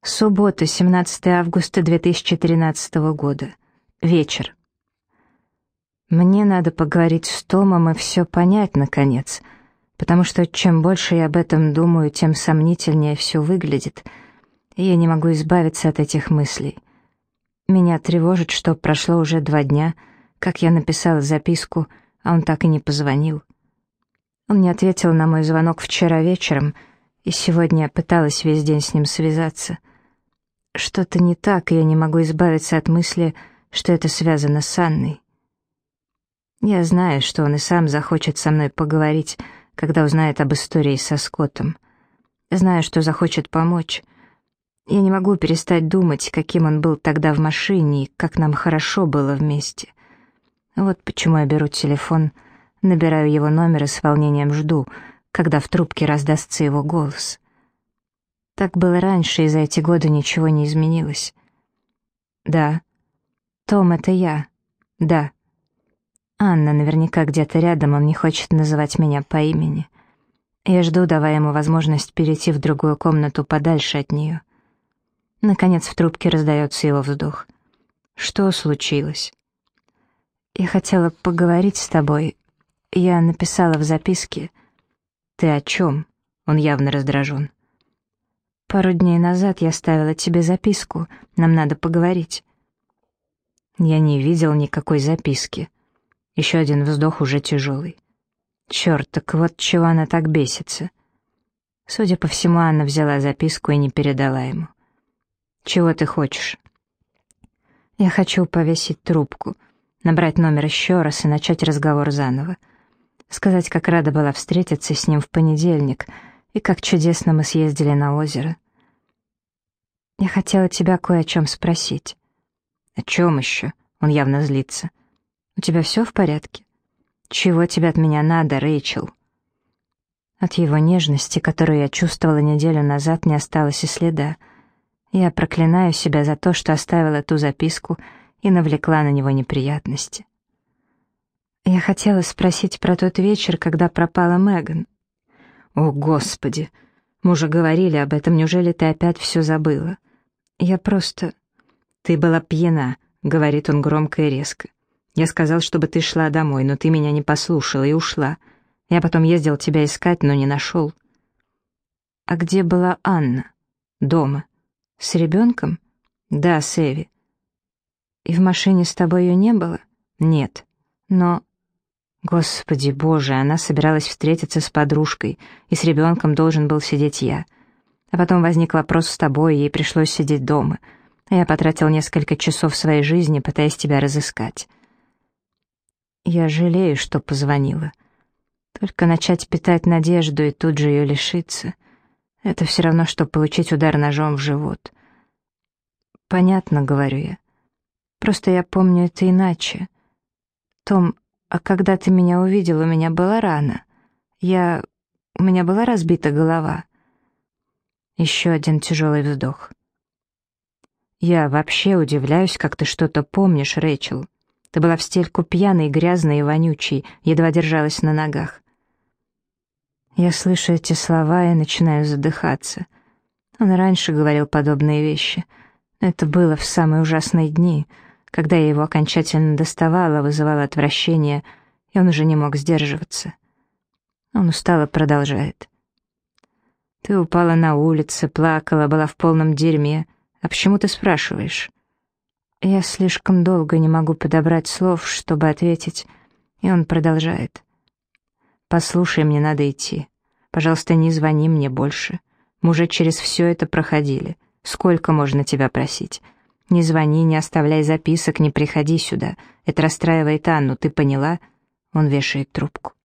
Суббота, 17 августа 2013 года. Вечер. Мне надо поговорить с Томом и все понять, наконец, потому что чем больше я об этом думаю, тем сомнительнее все выглядит, и я не могу избавиться от этих мыслей. Меня тревожит, что прошло уже 2 дня, как я написала записку, а он так и не позвонил. Он не ответил на мой звонок вчера вечером, и сегодня я пыталась весь день с ним связаться. Что-то не так, и я не могу избавиться от мысли, что это связано с Анной. Я знаю, что он и сам захочет со мной поговорить, когда узнает об истории со Скоттом. Знаю, что захочет помочь. Я не могу перестать думать, каким он был тогда в машине и как нам хорошо было вместе. Вот почему я беру телефон, набираю его номер и с волнением жду, когда в трубке раздастся его голос. Так было раньше, и за эти годы ничего не изменилось. Да. Том, это я. Да. Анна наверняка где-то рядом, он не хочет называть меня по имени. Я жду, давая ему возможность перейти в другую комнату подальше от нее. Наконец в трубке раздается его вздох. Что случилось? Я хотела поговорить с тобой. Я написала в записке. Ты о чем? Он явно раздражен. Пару дней назад я оставила тебе записку. Нам надо поговорить. Я не видел никакой записки. Еще один вздох уже тяжелый. Черт, так вот чего она так бесится. Судя по всему, Анна взяла записку и не передала ему. Чего ты хочешь? Я хочу повесить трубку, набрать номер еще раз и начать разговор заново. Сказать, как рада была встретиться с ним в понедельник, и как чудесно мы съездили на озеро. Я хотела тебя кое о чем спросить. О чем еще? Он явно злится. У тебя все в порядке? Чего тебе от меня надо, Рэйчел? От его нежности, которую я чувствовала неделю назад, не осталось и следа. Я проклинаю себя за то, что оставила ту записку и навлекла на него неприятности. Я хотела спросить про тот вечер, когда пропала Меган. О, Господи! Мы уже говорили об этом, неужели ты опять все забыла? Я просто... Ты была пьяна, говорит он громко и резко. Я сказал, чтобы ты шла домой, но ты меня не послушала и ушла. Я потом ездил тебя искать, но не нашел. А где была Анна? Дома. С ребенком? Да, с Эви. И в машине с тобой ее не было? Нет. Но... Господи Боже, она собиралась встретиться с подружкой, и с ребенком должен был сидеть я. А потом возник вопрос с тобой, и ей пришлось сидеть дома. А я потратил несколько часов своей жизни, пытаясь тебя разыскать. Я жалею, что позвонила. Только начать питать надежду и тут же ее лишиться — это все равно, что получить удар ножом в живот. Понятно, говорю я. Просто я помню это иначе. Том, а когда ты меня увидел, у меня была рана. У меня была разбита голова. Еще один тяжелый вздох. Я вообще удивляюсь, как ты что-то помнишь, Рэйчел. Ты была в стельку пьяной, грязной и вонючей, едва держалась на ногах. Я слышу эти слова и начинаю задыхаться. Он раньше говорил подобные вещи. Это было в самые ужасные дни, когда я его окончательно доставала, вызывала отвращение, и он уже не мог сдерживаться. Он устало продолжает. Ты упала на улице, плакала, была в полном дерьме. А почему ты спрашиваешь? Я слишком долго не могу подобрать слов, чтобы ответить, и он продолжает. «Послушай, мне надо идти. Пожалуйста, не звони мне больше. Мы уже через все это проходили. Сколько можно тебя просить? Не звони, не оставляй записок, не приходи сюда. Это расстраивает Анну, ты поняла?» Он вешает трубку.